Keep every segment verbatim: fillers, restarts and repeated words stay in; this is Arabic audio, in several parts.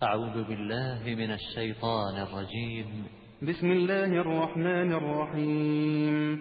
أعوذ بالله من الشيطان الرجيم. بسم الله الرحمن الرحيم.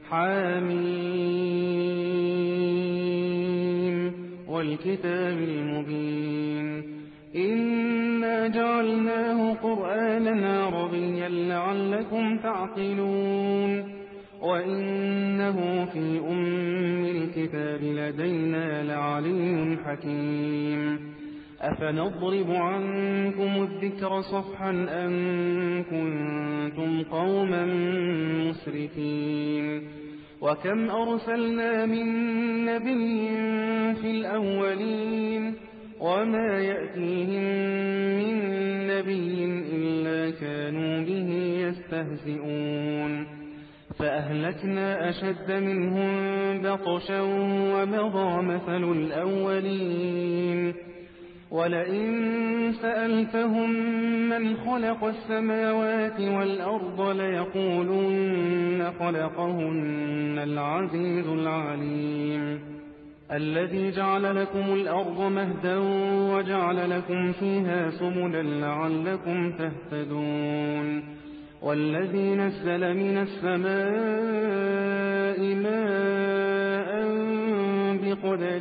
حاميم والكتاب المبين إنا جعلناه قرآنا عربيا لعلكم تعقلون وإنه في أم الكتاب لدينا لعلي حكيم أفنضرب عنكم الذكر صفحا أن كنتم قوما مسرفين وكم أرسلنا من نبي في الأولين وما يأتيهم من نبي إلا كانوا به يستهزئون فأهلكنا أشد منهم بطشا ومضى مثل الأولين ولئن سألتهم من خلق السماوات والأرض ليقولن خلقهن العزيز العليم الذي جعل لكم الأرض مهدا وجعل لكم فيها سبلا لعلكم تهتدون والذي نزل من السماء ماء بقدر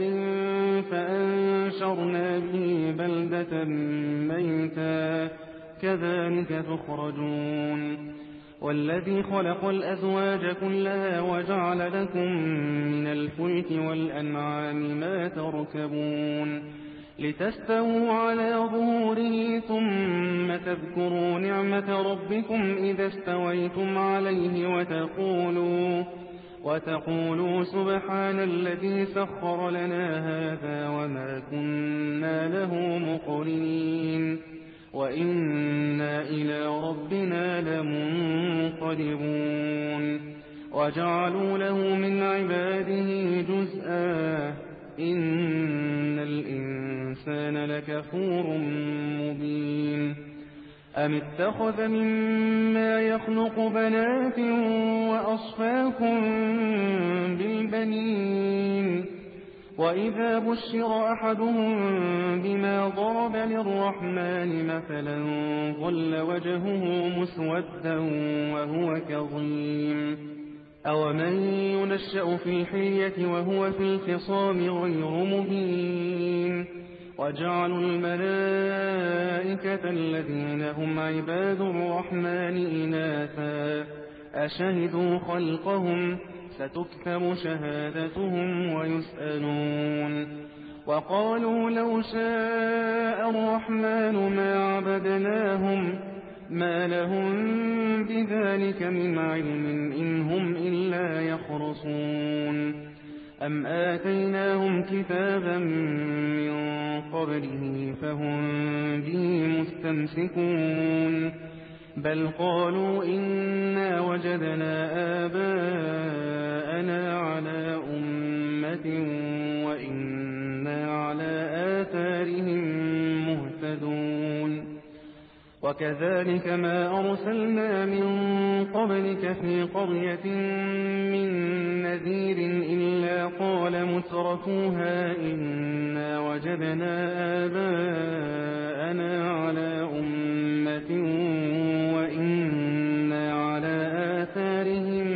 فأنشرنا به بلدة ميتا كذلك تخرجون والذي خلق الأزواج كلها وجعل لكم من الفلك والأنعام ما تركبون لتستووا على ظهوره ثم تذكروا نعمة ربكم إذا استويتم عليه وتقولوا وتقولوا سبحان الذي سخر لنا هذا وما كنا له مقرنين وإنا إلى ربنا لمنقلبون وجعلوا له من عباده جزءا إن الإنسان لكفور مبين أم اتخذ مما يخلق بنات وأصفاكم بالبنين وإذا بشر أحدهم بما ضرب للرحمن مثلا ظل وجهه مسودا وهو كظيم أومن ينشأ في الحلية وهو في الخصام غير مبين وجعلوا الملائكة الذين هم عباد الرحمن إناثا أشهدوا خلقهم ستكتب شهادتهم ويسألون وقالوا لو شاء الرحمن ما عبدناهم ما لهم بذلك من علم إن هم إلا يخرصون أم آتيناهم كتابا من قبله فهم به مستمسكون بل قالوا إنا وجدنا آباءنا على أمة وإنا على آثارهم مهتدون وكذلك ما أرسلنا من قبلك في قرية من نذير إلا قال مترفوها إنا وجدنا آباءنا على أمة وإنا على آثارهم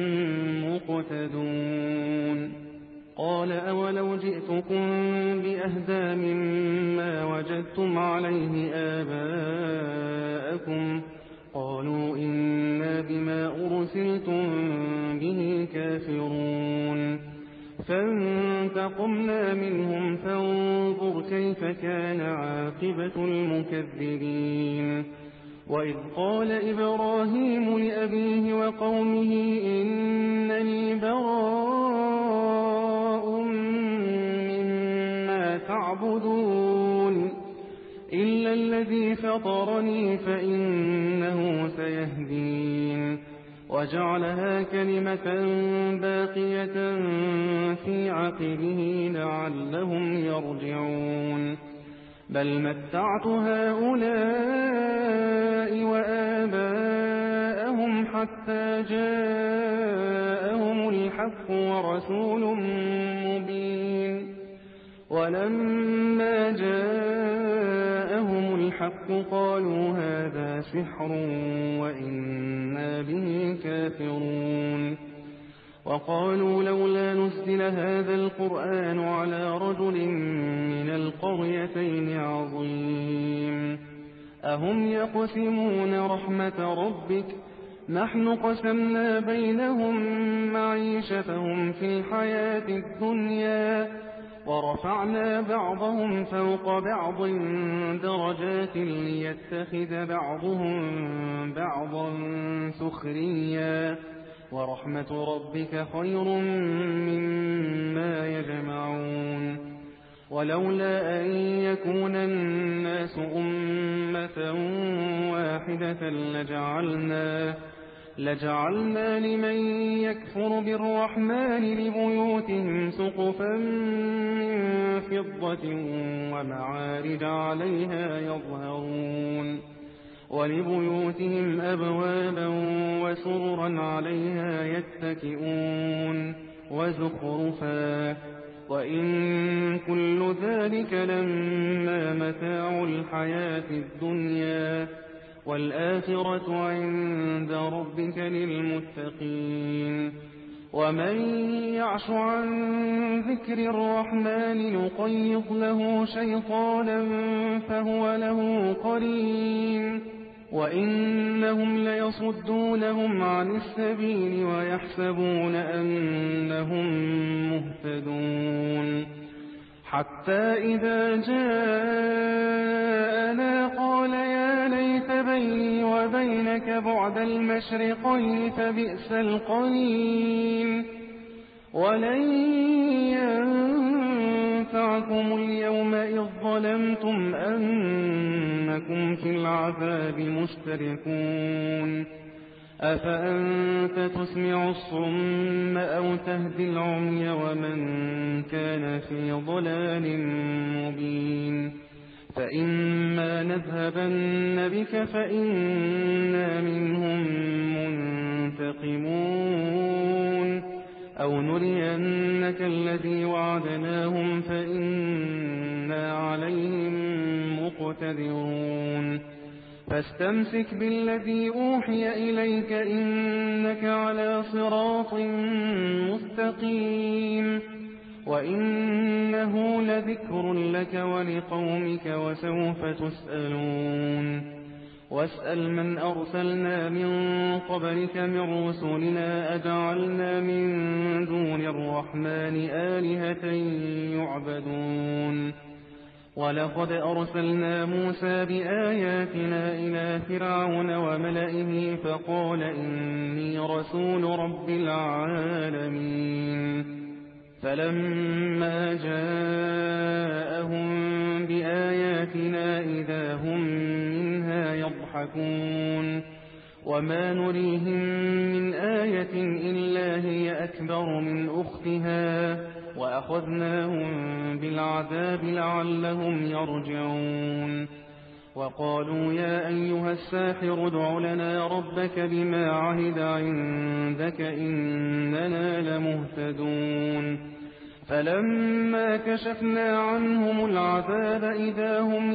مقتدون قال أولو جئتكم بأهدى مما وجدتم عليه آباءكم قالوا إنا بما أرسلتم به كافرون فانتقمنا منهم فانظر كيف كان عاقبة المكذبين وإذ قال إبراهيم لأبيه وقومه إنني براء مما تعبدون إلا الذي فطرني فإنه سيهدين وجعلها كلمة باقية في عقبه لعلهم يرجعون بل متعت هؤلاء وآباءهم حتى جاءهم الحق ورسول مبين ولما جاءهم الحق قالوا هذا سحر وإنا به كافرون وقالوا لولا نزل هذا القرآن على رجل من القريتين عظيم أهم يقسمون رحمة ربك نحن قسمنا بينهم معيشتهم في الحياة الدنيا ورفعنا بعضهم فوق بعض درجات ليتخذ بعضهم بعضا سخريا ورحمة ربك خير مما يجمعون ولولا أن يكون الناس أمة واحدة لجعلنا لجعلنا لمن يكفر بالرحمن لبيوتهم سقفا من فضة ومعارج عليها يظهرون ولبيوتهم أبوابا وسررا عليها يتكئون وزخرفا وإن كل ذلك لما متاع الحياة الدنيا والآخرة عند ربك للمتقين ومن يعش عن ذكر الرحمن نقيض له شيطانا فهو له قرين وإنهم ليصدونهم عن السبيل ويحسبون أنهم مهتدون حتى إذا جاءنا قال يا ليت بيني وبينك بعد المشرقين فبئس القرين ولن ينفعكم اليوم إذ ظلمتم أنكم في العذاب مشتركون أفأنت تسمع الصم أو تهدي العمي ومن كان في ضلال مبين فإما نذهبن بك فإنا منهم منتقمون أو نرينك الذي وعدناهم فإنا عليهم مقتدرون فاستمسك بالذي أوحي إليك إنك على صراط مستقيم وإنه لذكر لك ولقومك وسوف تسألون واسأل من أرسلنا من قبلك من رسلنا أجعلنا من دون الرحمن آلهة يعبدون ولقد أرسلنا موسى بآياتنا إلى فرعون وملئه فقال إني رسول رب العالمين فلما جاءهم بآياتنا إذا هم منها يضحكون وما نريهم من آية إلا هي أكبر من أختها وأخذناهم بالعذاب لعلهم يرجعون وقالوا يا أيها الساحر ادع لنا ربك بما عهد عندك إننا لمهتدون فلما كشفنا عنهم العذاب إذا هم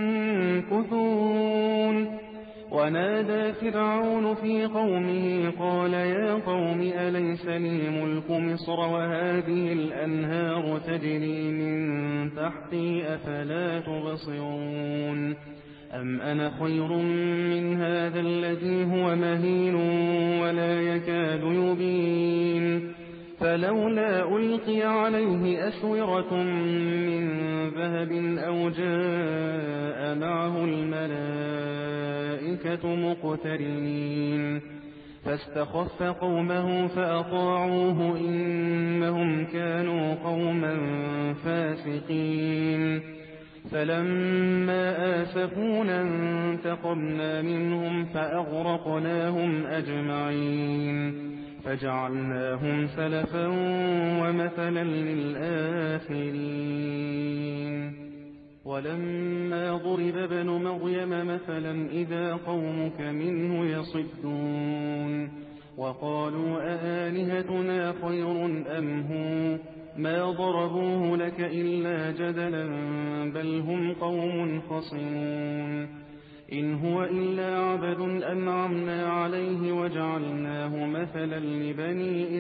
ينكثون ونادى فرعون في قومه قال يا قوم أليس لي ملك مصر وهذه الأنهار تجري من تحتي أفلا تبصرون أم أنا خير من هذا الذي هو مهين ولا يكاد يبين فلولا ألقي عليه أسورة من ذهب أو جاء معه الملائكة مقترنين فاستخف قومه فأطاعوه إنهم كانوا قوما فاسقين فلما آسفونا انتقمنا منهم فأغرقناهم أجمعين فجعلناهم سلفا ومثلا للآخرين ولما ضرب ابن مريم مثلا إذا قومك منه يصدون وقالوا أآلهتنا خير أم هو ما ضربوه لك إلا جدلا بل هم قوم خصمون إن هو إلا عبد أنعمنا عليه وجعلناه مثلا لبني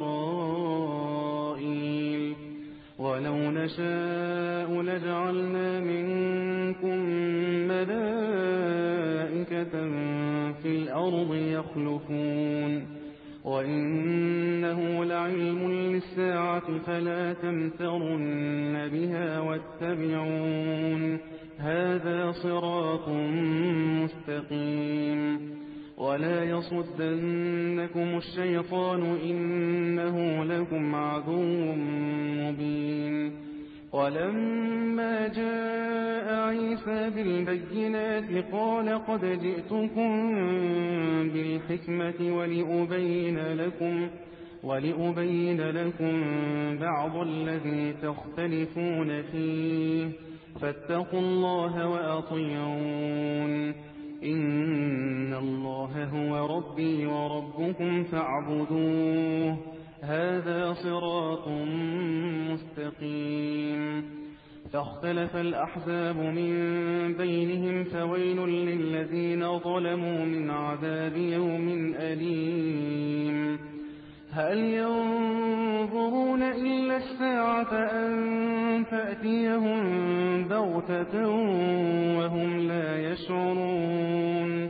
إسرائيل ولو نشاء لجعلنا منكم ملائكة في الأرض يخلفون وإنه لعلم للساعة فلا تمترن بها واتبعون هذا صراط مستقيم ولا يصدنكم الشيطان إنه لكم عدو مبين ولما جاء عيسى بالبينات قال قد جئتكم بالحكمة ولأبين لكم ولأبين لكم بعض الذي تختلفون فيه فاتقوا الله وأطيعون إن الله هو ربي وربكم فاعبدوه هذا صراط مستقيم فاختلف الأحزاب من بينهم فويل للذين ظلموا من عذاب يوم أليم هل ينظرون إلا الساعة أن تأتيهم بغتة وهم لا يشعرون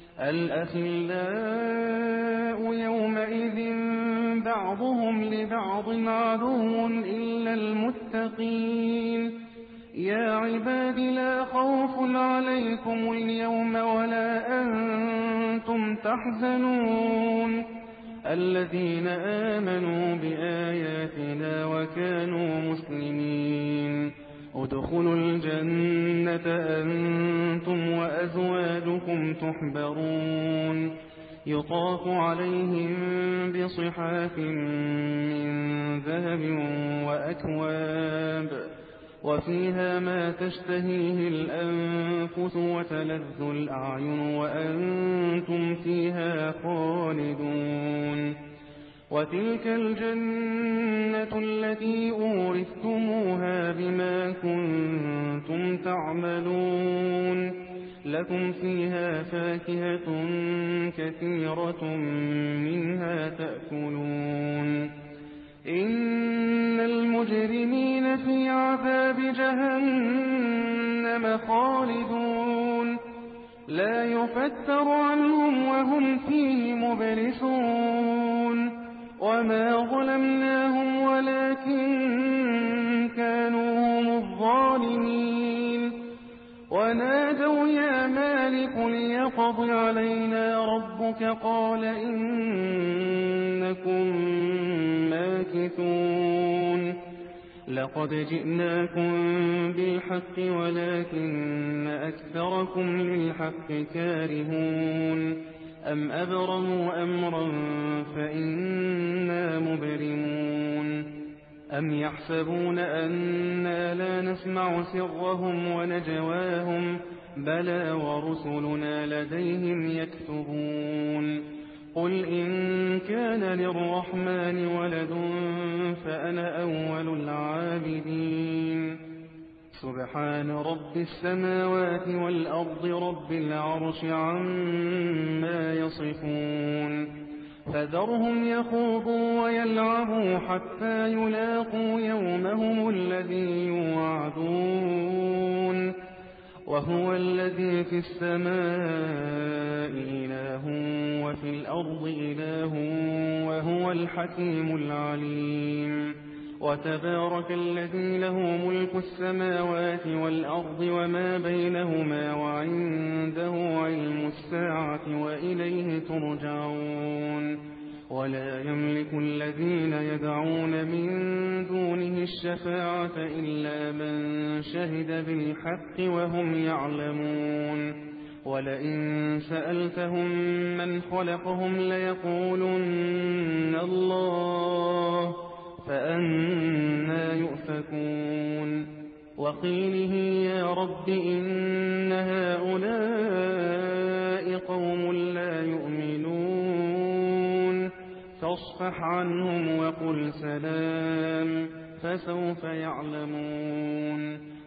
الأخلاء يومئذ بعضهم لبعض عدو إلا المتقين يا عباد لا خوف عليكم اليوم ولا أنتم تحزنون الذين آمنوا بآياتنا وكانوا مسلمين ادخلوا الجنة أنتم وأزواجكم تحبرون يطاف عليهم بصحاف من ذهب وأكواب وفيها ما تشتهيه الأنفس وتلذ الأعين وأنتم فيها خالدون وتلك الجنة التي أورثتموها بما كنتم تعملون لكم فيها فاكهة كثيرة منها تأكلون إن المجرمين في عذاب جهنم خالدون لا يفتر عنهم وهم فيه مبلسون وما ظلمناهم ولكن كانوا هم الظالمين ونادوا يا مالك ليقض علينا ربك قال إنكم ماكثون لقد جئناكم بالحق ولكن أكثركم للحق كارهون أم أبرموا أمرا فإنا مبرمون أم يحسبون أنا لا نسمع سرهم ونجواهم بلى ورسلنا لديهم يكتبون قل إن كان للرحمن ولد فأنا أول العابدين سبحان رب السماوات والأرض رب العرش عما يصفون فذرهم يخوضوا ويلعبوا حتى يلاقوا يومهم الذي يوعدون وهو الذي في السماء إله وفي الأرض إله وهو الحكيم العليم وتبارك الذي له ملك السماوات والأرض وما بينهما وعنده علم الساعة وإليه ترجعون ولا يملك الذين يدعون من دونه الشفاعة إلا من شهد بالحق وهم يعلمون ولئن سألتهم من خلقهم ليقولن الله فأنا يؤفكون وقيله يا رب إن هؤلاء قوم لا يؤمنون فاصفح عنهم وقل سلام فسوف يعلمون